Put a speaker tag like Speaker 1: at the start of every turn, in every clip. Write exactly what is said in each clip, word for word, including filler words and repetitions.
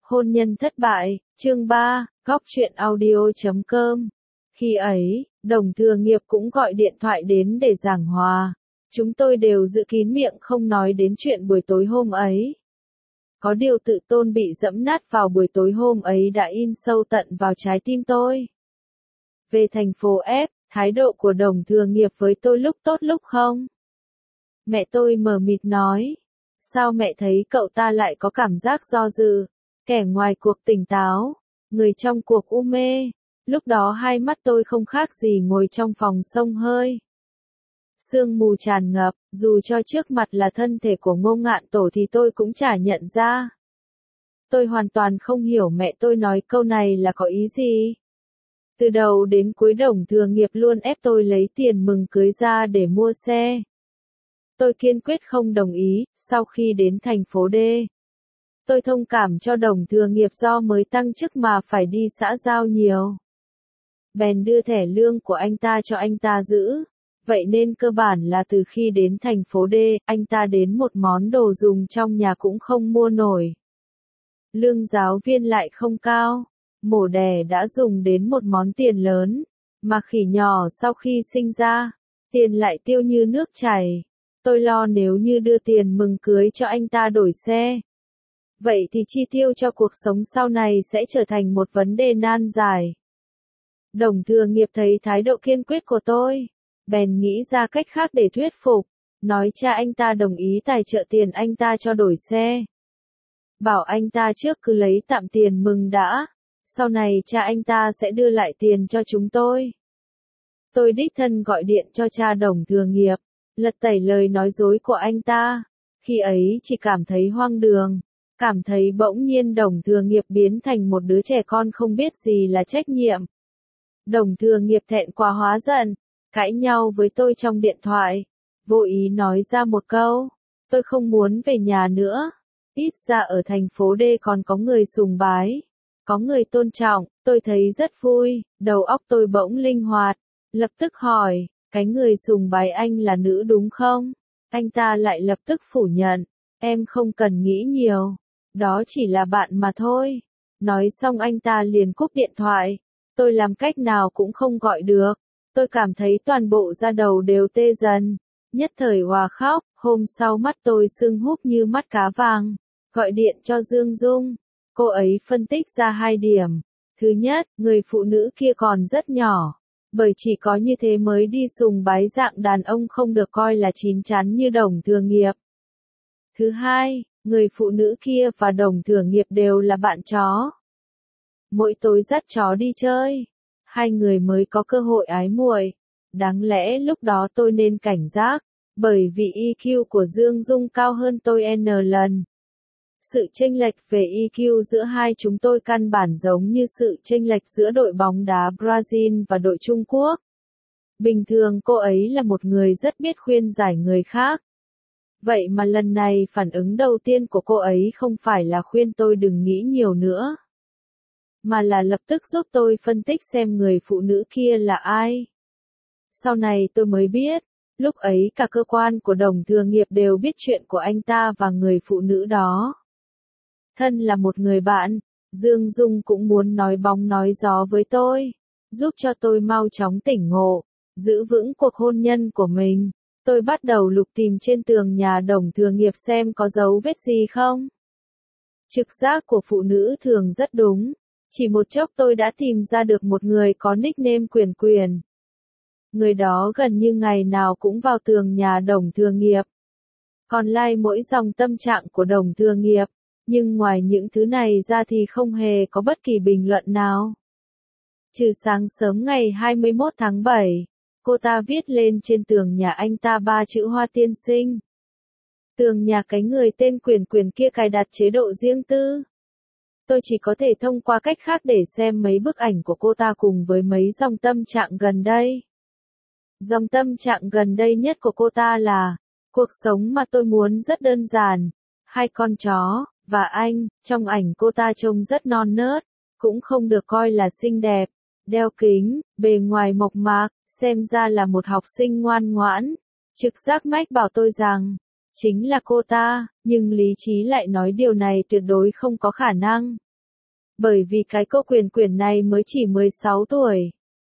Speaker 1: Hôn nhân thất bại, chương ba, góc truyện audio chấm com. Khi ấy, Đồng Thừa Nghiệp cũng gọi điện thoại đến để giảng hòa. Chúng tôi đều giữ kín miệng không nói đến chuyện buổi tối hôm ấy. Có điều tự tôn bị dẫm nát vào buổi tối hôm ấy đã in sâu tận vào trái tim tôi. Về thành phố F, thái độ của Đồng Thừa Nghiệp với tôi lúc tốt lúc không. Mẹ tôi mờ mịt nói. Sao mẹ thấy cậu ta lại có cảm giác do dự? Kẻ ngoài cuộc tỉnh táo, người trong cuộc u mê. Lúc đó hai mắt tôi không khác gì ngồi trong phòng xông hơi. Sương mù tràn ngập, dù cho trước mặt là thân thể của Ngô Ngạn Tổ thì tôi cũng chả nhận ra. Tôi hoàn toàn không hiểu mẹ tôi nói câu này là có ý gì. Từ đầu đến cuối Đồng Thừa Nghiệp luôn ép tôi lấy tiền mừng cưới ra để mua xe. Tôi kiên quyết không đồng ý. Sau khi đến thành phố D, tôi thông cảm cho Đồng Thừa Nghiệp do mới tăng chức mà phải đi xã giao nhiều. Bèn đưa thẻ lương của anh ta cho anh ta giữ. Vậy nên cơ bản là từ khi đến thành phố D, anh ta đến một món đồ dùng trong nhà cũng không mua nổi. Lương giáo viên lại không cao. Mổ đẻ đã dùng đến một món tiền lớn. Mà khỉ nhỏ sau khi sinh ra, tiền lại tiêu như nước chảy. Tôi lo nếu như đưa tiền mừng cưới cho anh ta đổi xe, vậy thì chi tiêu cho cuộc sống sau này sẽ trở thành một vấn đề nan giải. Đồng Thừa Nghiệp thấy thái độ kiên quyết của tôi, bèn nghĩ ra cách khác để thuyết phục, nói cha anh ta đồng ý tài trợ tiền anh ta cho đổi xe. Bảo anh ta trước cứ lấy tạm tiền mừng đã, sau này cha anh ta sẽ đưa lại tiền cho chúng tôi. Tôi đích thân gọi điện cho cha Đồng Thừa Nghiệp, lật tẩy lời nói dối của anh ta. Khi ấy chỉ cảm thấy hoang đường, cảm thấy bỗng nhiên Đồng Thừa Nghiệp biến thành một đứa trẻ con không biết gì là trách nhiệm. Đồng Thừa Nghiệp thẹn quá hóa giận, cãi nhau với tôi trong điện thoại, vô ý nói ra một câu, tôi không muốn về nhà nữa, ít ra ở thành phố D còn có người sùng bái, có người tôn trọng. Tôi thấy rất vui, đầu óc tôi bỗng linh hoạt, lập tức hỏi, cái người sùng bái anh là nữ đúng không? Anh ta lại lập tức phủ nhận, em không cần nghĩ nhiều, đó chỉ là bạn mà thôi. Nói xong anh ta liền cúp điện thoại, tôi làm cách nào cũng không gọi được, tôi cảm thấy toàn bộ da đầu đều tê dần, nhất thời òa khóc. Hôm sau mắt tôi sưng húp như mắt cá vàng, gọi điện cho Dương Dung, cô ấy phân tích ra hai điểm. Thứ nhất, người phụ nữ kia còn rất nhỏ, bởi chỉ có như thế mới đi sùng bái dạng đàn ông không được coi là chín chắn như Đồng Thừa Nghiệp. Thứ hai, người phụ nữ kia và Đồng Thừa Nghiệp đều là bạn chó. Mỗi tối dắt chó đi chơi, hai người mới có cơ hội ái muội. Đáng lẽ lúc đó tôi nên cảnh giác, bởi vì e quy của Dương Dung cao hơn tôi N lần. Sự chênh lệch về e quy giữa hai chúng tôi căn bản giống như sự chênh lệch giữa đội bóng đá Brazil và đội Trung Quốc. Bình thường cô ấy là một người rất biết khuyên giải người khác. Vậy mà lần này phản ứng đầu tiên của cô ấy không phải là khuyên tôi đừng nghĩ nhiều nữa, mà là lập tức giúp tôi phân tích xem người phụ nữ kia là ai. Sau này tôi mới biết, lúc ấy cả cơ quan của Đồng Thừa Nghiệp đều biết chuyện của anh ta và người phụ nữ đó. Thân là một người bạn, Dương Dung cũng muốn nói bóng nói gió với tôi, giúp cho tôi mau chóng tỉnh ngộ, giữ vững cuộc hôn nhân của mình. Tôi bắt đầu lục tìm trên tường nhà Đồng Thừa Nghiệp xem có dấu vết gì không. Trực giác của phụ nữ thường rất đúng, chỉ một chốc tôi đã tìm ra được một người có nickname Quyền Quyền. Người đó gần như ngày nào cũng vào tường nhà Đồng Thừa Nghiệp, còn like mỗi dòng tâm trạng của Đồng Thừa Nghiệp. Nhưng ngoài những thứ này ra thì không hề có bất kỳ bình luận nào. Trừ sáng sớm ngày hai mươi mốt tháng bảy, cô ta viết lên trên tường nhà anh ta ba chữ Hoa tiên sinh. Tường nhà cái người tên Quyền Quyền kia cài đặt chế độ riêng tư. Tôi chỉ có thể thông qua cách khác để xem mấy bức ảnh của cô ta cùng với mấy dòng tâm trạng gần đây. Dòng tâm trạng gần đây nhất của cô ta là, cuộc sống mà tôi muốn rất đơn giản, hai con chó, và anh. Trong ảnh cô ta trông rất non nớt, cũng không được coi là xinh đẹp, đeo kính, bề ngoài mộc mạc, xem ra là một học sinh ngoan ngoãn. Trực giác mách bảo tôi rằng, chính là cô ta, nhưng lý trí lại nói điều này tuyệt đối không có khả năng. Bởi vì cái cô Quyền Quyền này mới chỉ mười sáu tuổi.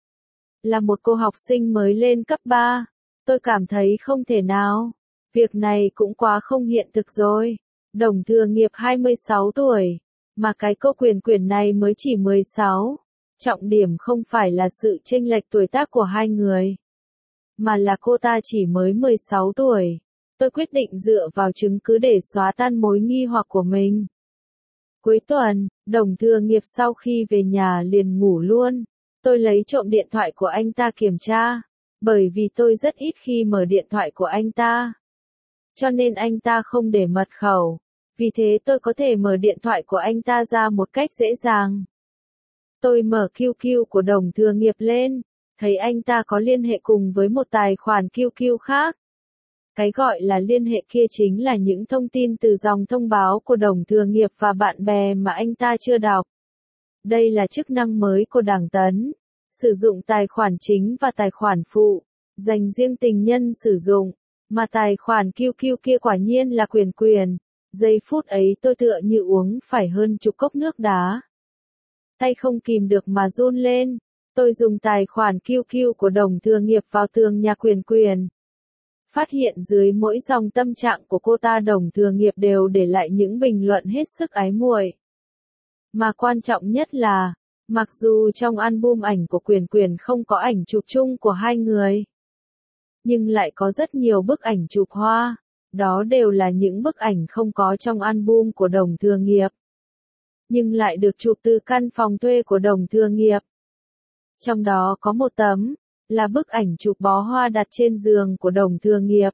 Speaker 1: Là một cô học sinh mới lên cấp ba. Tôi cảm thấy không thể nào. Việc này cũng quá không hiện thực rồi. Đồng Thừa Nghiệp hai mươi sáu tuổi. Mà cái cô Quyền Quyền này mới chỉ mười sáu. Trọng điểm không phải là sự chênh lệch tuổi tác của hai người. Mà là cô ta chỉ mới mười sáu tuổi. Tôi quyết định dựa vào chứng cứ để xóa tan mối nghi hoặc của mình. Cuối tuần, Đồng Thừa Nghiệp sau khi về nhà liền ngủ luôn. Tôi lấy trộm điện thoại của anh ta kiểm tra. Bởi vì tôi rất ít khi mở điện thoại của anh ta. Cho nên anh ta không để mật khẩu. Vì thế tôi có thể mở điện thoại của anh ta ra một cách dễ dàng. Tôi mở quy quy của Đồng Thừa Nghiệp lên. Thấy anh ta có liên hệ cùng với một tài khoản quy quy khác. Cái gọi là liên hệ kia chính là những thông tin từ dòng thông báo của Đồng Thừa Nghiệp và bạn bè mà anh ta chưa đọc. Đây là chức năng mới của Đảng Tấn. Sử dụng tài khoản chính và tài khoản phụ, dành riêng tình nhân sử dụng. Mà tài khoản quy quy kia quả nhiên là Quyền Quyền. Giây phút ấy tôi tựa như uống phải hơn chục cốc nước đá. Tay không kìm được mà run lên. Tôi dùng tài khoản quy quy của Đồng Thừa Nghiệp vào tường nhà Quyền Quyền. Phát hiện dưới mỗi dòng tâm trạng của cô ta Đồng Thừa Nghiệp đều để lại những bình luận hết sức ái muội. Mà quan trọng nhất là, mặc dù trong album ảnh của Quyền Quyền không có ảnh chụp chung của hai người, nhưng lại có rất nhiều bức ảnh chụp hoa. Đó đều là những bức ảnh không có trong album của Đồng Thừa Nghiệp, nhưng lại được chụp từ căn phòng thuê của Đồng Thừa Nghiệp. Trong đó có một tấm, là bức ảnh chụp bó hoa đặt trên giường của Đồng Thừa Nghiệp.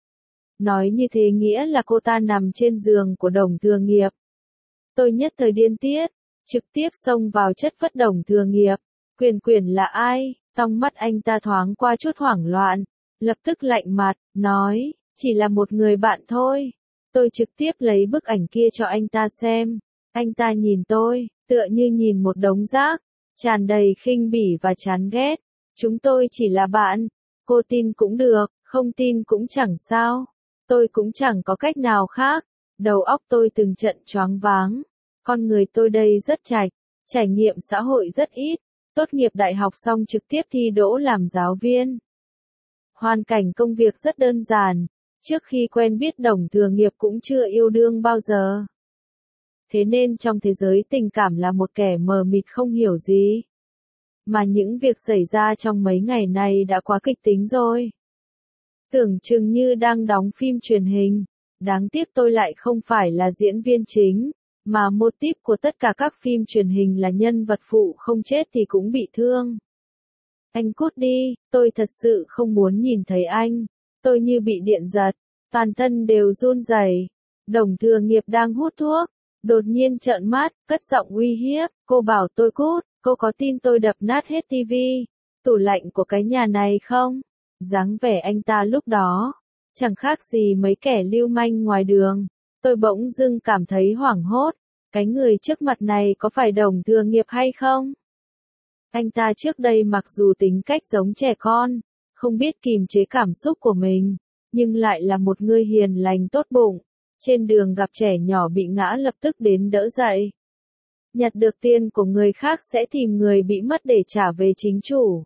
Speaker 1: Nói như thế nghĩa là cô ta nằm trên giường của Đồng Thừa Nghiệp. Tôi nhất thời điên tiết, trực tiếp xông vào chất vấn Đồng Thừa Nghiệp. Quyền Quyền là ai? Trong mắt anh ta thoáng qua chút hoảng loạn, lập tức lạnh mặt, nói, chỉ là một người bạn thôi. Tôi trực tiếp lấy bức ảnh kia cho anh ta xem. Anh ta nhìn tôi, tựa như nhìn một đống rác, tràn đầy khinh bỉ và chán ghét. Chúng tôi chỉ là bạn. Cô tin cũng được, không tin cũng chẳng sao. Tôi cũng chẳng có cách nào khác. Đầu óc tôi từng trận choáng váng. Con người tôi đây rất chạch, trải nghiệm xã hội rất ít. Tốt nghiệp đại học xong trực tiếp thi đỗ làm giáo viên. Hoàn cảnh công việc rất đơn giản. Trước khi quen biết Đồng Thừa Nghiệp cũng chưa yêu đương bao giờ. Thế nên trong thế giới tình cảm là một kẻ mờ mịt không hiểu gì. Mà những việc xảy ra trong mấy ngày này đã quá kịch tính rồi. Tưởng chừng như đang đóng phim truyền hình. Đáng tiếc tôi lại không phải là diễn viên chính, mà mô típ của tất cả các phim truyền hình là nhân vật phụ không chết thì cũng bị thương. Anh cút đi, tôi thật sự không muốn nhìn thấy anh. Tôi như bị điện giật, toàn thân đều run rẩy. Đồng Thừa Nghiệp đang hút thuốc, đột nhiên trợn mắt, cất giọng uy hiếp, cô bảo tôi cút. Cô có tin tôi đập nát hết tivi, tủ lạnh của cái nhà này không? Dáng vẻ anh ta lúc đó, chẳng khác gì mấy kẻ lưu manh ngoài đường. Tôi bỗng dưng cảm thấy hoảng hốt. Cái người trước mặt này có phải Đồng Thừa Nghiệp hay không? Anh ta trước đây mặc dù tính cách giống trẻ con, không biết kìm chế cảm xúc của mình, nhưng lại là một người hiền lành tốt bụng. Trên đường gặp trẻ nhỏ bị ngã lập tức đến đỡ dậy. Nhặt được tiền của người khác sẽ tìm người bị mất để trả về chính chủ.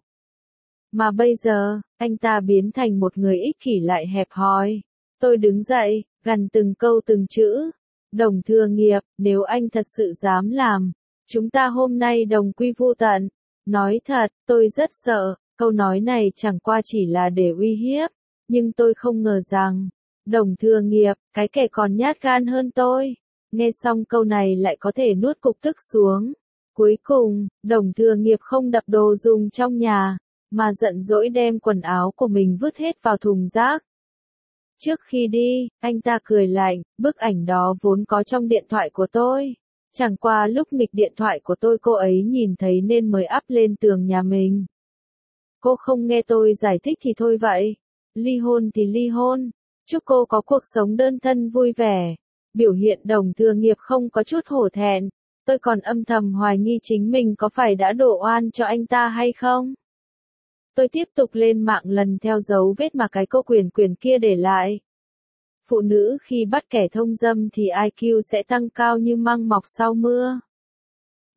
Speaker 1: Mà bây giờ, anh ta biến thành một người ích kỷ lại hẹp hòi. Tôi đứng dậy, gằn từng câu từng chữ. Đồng Thừa Nghiệp, nếu anh thật sự dám làm, chúng ta hôm nay đồng quy vu tận. Nói thật, tôi rất sợ, câu nói này chẳng qua chỉ là để uy hiếp. Nhưng tôi không ngờ rằng, Đồng Thừa Nghiệp, cái kẻ còn nhát gan hơn tôi. Nghe xong câu này lại có thể nuốt cục tức xuống. Cuối cùng, Đồng Thừa Nghiệp không đập đồ dùng trong nhà, mà giận dỗi đem quần áo của mình vứt hết vào thùng rác. Trước khi đi, anh ta cười lạnh, bức ảnh đó vốn có trong điện thoại của tôi. Chẳng qua lúc nghịch điện thoại của tôi cô ấy nhìn thấy nên mới up lên tường nhà mình. Cô không nghe tôi giải thích thì thôi vậy. Ly hôn thì ly hôn. Chúc cô có cuộc sống đơn thân vui vẻ. Biểu hiện Đồng Thừa Nghiệp không có chút hổ thẹn. Tôi còn âm thầm hoài nghi chính mình có phải đã đổ oan cho anh ta hay không. Tôi tiếp tục lên mạng lần theo dấu vết mà cái cô Quyền Quyền kia để lại. Phụ nữ khi bắt kẻ thông dâm thì i kiu sẽ tăng cao như măng mọc sau mưa.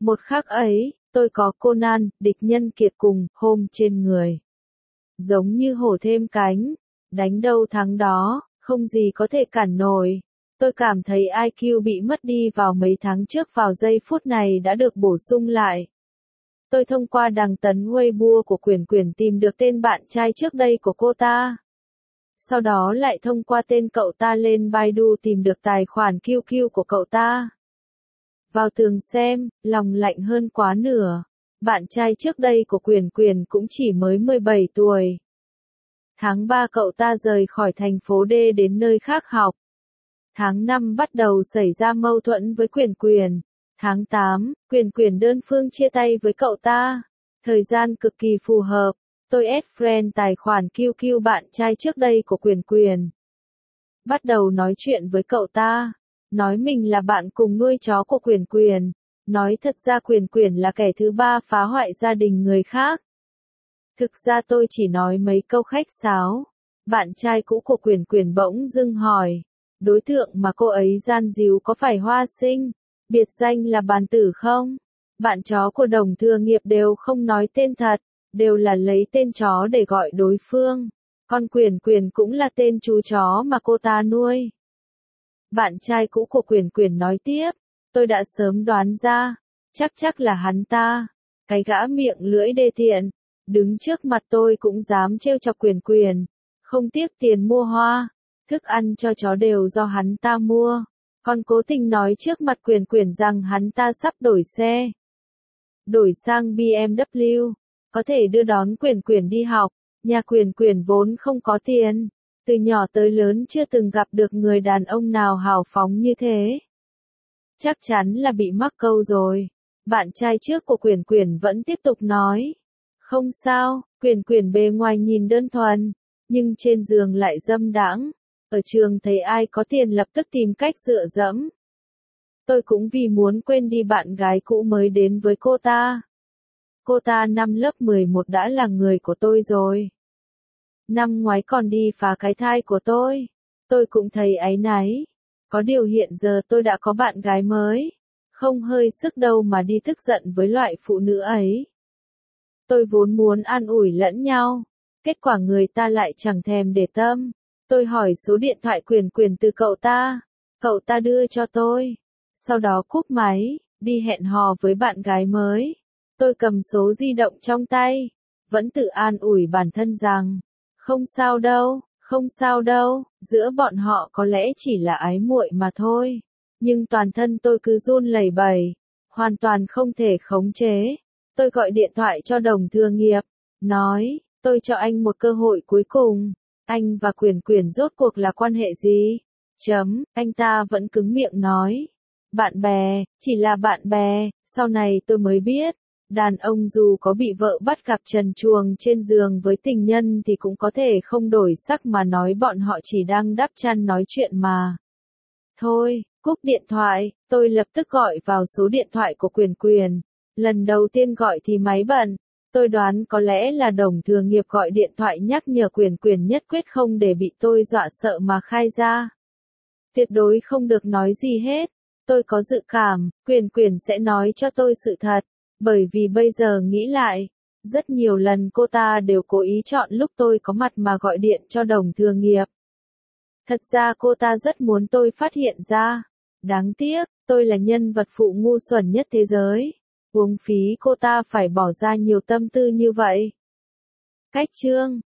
Speaker 1: Một khắc ấy, tôi có Conan, địch nhân kiệt cùng, hôm trên người. Giống như hổ thêm cánh, đánh đâu thắng đó, không gì có thể cản nổi. Tôi cảm thấy i kiu bị mất đi vào mấy tháng trước vào giây phút này đã được bổ sung lại. Tôi thông qua đăng tấn Weibo của Quyển Quyển tìm được tên bạn trai trước đây của cô ta. Sau đó lại thông qua tên cậu ta lên Baidu tìm được tài khoản quy quy của cậu ta. Vào tường xem, lòng lạnh hơn quá nửa. Bạn trai trước đây của Quyển Quyển cũng chỉ mới mười bảy tuổi. Tháng ba cậu ta rời khỏi thành phố D đến nơi khác học. Tháng năm bắt đầu xảy ra mâu thuẫn với Quyển Quyển. Tháng tám, Quyển Quyển đơn phương chia tay với cậu ta. Thời gian cực kỳ phù hợp. Tôi add friend tài khoản quy quy bạn trai trước đây của Quyển Quyển. Bắt đầu nói chuyện với cậu ta. Nói mình là bạn cùng nuôi chó của Quyển Quyển. Nói thật ra Quyển Quyển là kẻ thứ ba phá hoại gia đình người khác. Thực ra tôi chỉ nói mấy câu khách sáo. Bạn trai cũ của Quyển Quyển bỗng dưng hỏi. Đối tượng mà cô ấy gian díu có phải Hoa Sinh, biệt danh là Bàn Tử không? Bạn chó của Đồng Thừa Nghiệp đều không nói tên thật, đều là lấy tên chó để gọi đối phương. Con Quyển Quyển cũng là tên chú chó mà cô ta nuôi. Bạn trai cũ của Quyển Quyển nói tiếp, tôi đã sớm đoán ra, chắc chắc là hắn ta. Cái gã miệng lưỡi đê tiện, đứng trước mặt tôi cũng dám trêu chọc Quyển Quyển, không tiếc tiền mua hoa, thức ăn cho chó đều do hắn ta mua. Còn cố tình nói trước mặt Quyển Quyển rằng hắn ta sắp đổi xe. Đổi sang bê em vê, có thể đưa đón Quyển Quyển đi học, nhà Quyển Quyển vốn không có tiền. Từ nhỏ tới lớn chưa từng gặp được người đàn ông nào hào phóng như thế. Chắc chắn là bị mắc câu rồi. Bạn trai trước của Quyển Quyển vẫn tiếp tục nói. Không sao, Quyển Quyển bề ngoài nhìn đơn thuần, nhưng trên giường lại dâm đãng. Ở trường thấy ai có tiền lập tức tìm cách dựa dẫm. Tôi cũng vì muốn quên đi bạn gái cũ mới đến với cô ta. Cô ta năm lớp mười một đã là người của tôi rồi. Năm ngoái còn đi phá cái thai của tôi. Tôi cũng thấy áy náy. Có điều hiện giờ tôi đã có bạn gái mới. Không hơi sức đâu mà đi tức giận với loại phụ nữ ấy. Tôi vốn muốn an ủi lẫn nhau. Kết quả người ta lại chẳng thèm để tâm. Tôi hỏi số điện thoại Quyển Quyển từ cậu ta. Cậu ta đưa cho tôi. Sau đó cúp máy, đi hẹn hò với bạn gái mới. Tôi cầm số di động trong tay. Vẫn tự an ủi bản thân rằng. Không sao đâu, không sao đâu, giữa bọn họ có lẽ chỉ là ái muội mà thôi. Nhưng toàn thân tôi cứ run lẩy bẩy, hoàn toàn không thể khống chế. Tôi gọi điện thoại cho Đồng Thừa Nghiệp, nói, tôi cho anh một cơ hội cuối cùng. Anh và Quyển Quyển rốt cuộc là quan hệ gì? Chấm, anh ta vẫn cứng miệng nói. Bạn bè, chỉ là bạn bè, sau này tôi mới biết. Đàn ông dù có bị vợ bắt gặp trần truồng trên giường với tình nhân thì cũng có thể không đổi sắc mà nói bọn họ chỉ đang đắp chăn nói chuyện mà. Thôi, cúp điện thoại, tôi lập tức gọi vào số điện thoại của Quyển Quyển. Lần đầu tiên gọi thì máy bận. Tôi đoán có lẽ là Đồng Thừa Nghiệp gọi điện thoại nhắc nhở Quyển Quyển nhất quyết không để bị tôi dọa sợ mà khai ra. Tuyệt đối không được nói gì hết. Tôi có dự cảm, Quyển Quyển sẽ nói cho tôi sự thật. Bởi vì bây giờ nghĩ lại, rất nhiều lần cô ta đều cố ý chọn lúc tôi có mặt mà gọi điện cho Đồng Thừa Nghiệp. Thật ra cô ta rất muốn tôi phát hiện ra. Đáng tiếc, tôi là nhân vật phụ ngu xuẩn nhất thế giới. Uống phí cô ta phải bỏ ra nhiều tâm tư như vậy. Cách chương